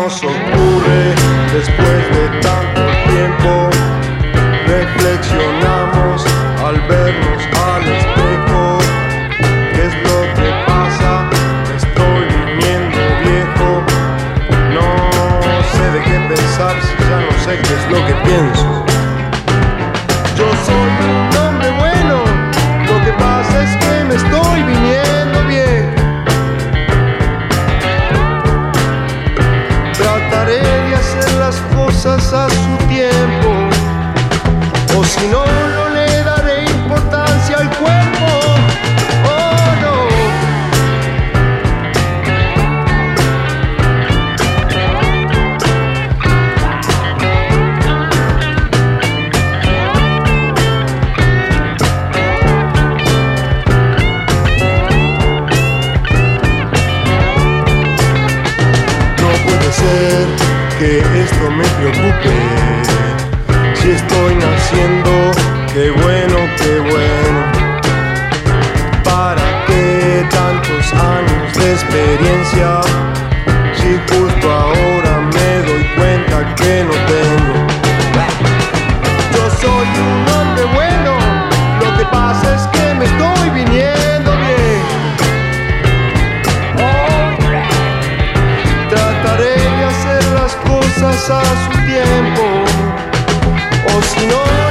nos ocurre después de tanto tiempo? Reflexionamos al vernos al espejo. ¿Qué es lo que pasa? Me estoy viniendo viejo. No sé de qué pensar si ya no sé qué es lo que pienso. Yo soy un hombre bueno, lo que pasa es que me estoy viniendo viejo. Trataré de hacer las cosas a su tiempo, o si no, no le daré importancia al cuerpo. Oh no. No puede ser que esto me preocupe. Si estoy naciendo, qué bueno, qué bueno. ¿Para qué tantos años de experiencia? Si justo ahora me doy cuenta que no tengo. Yo soy un hombre bueno, lo que pasa es que me estoy viniendo bien. Trataré de hacer las cosas a su tiempo, o si no,